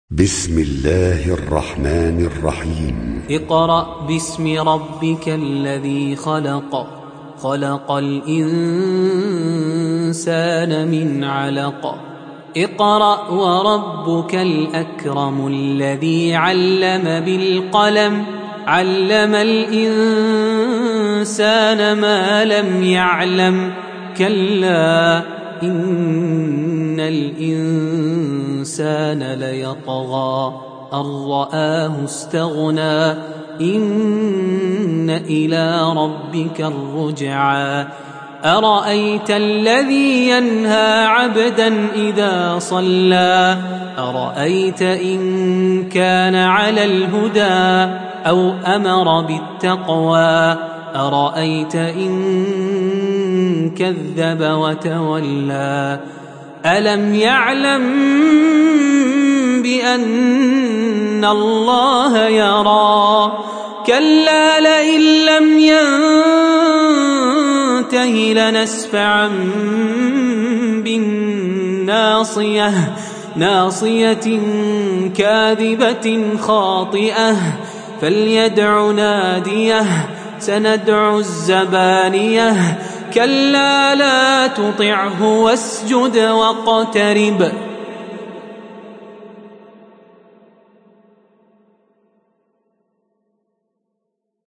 بسم الله الرحمن الرحيم. اقرأ باسم ربك الذي خلق. خلق الإنسان من علق. اقرأ وربك الأكرم الذي علم بالقلم. علم الإنسان ما لم يعلم. كلا إن الإنسان ليطغى أن رآه استغنى. إن إلى ربك الرجعى. أرأيت الذي ينهى عبدا إذا صلى. أرأيت إن كان على الهدى أو أمر بالتقوى. أرأيت إن كذب وتولى. ألم يعلم بأن الله يرى. كلا لئن لم ينته لنسفعا بالناصية. ناصية كاذبة خاطئة. فليدع ناديه. سندع الزبانية. كلا لا تطعه واسجد واقترب.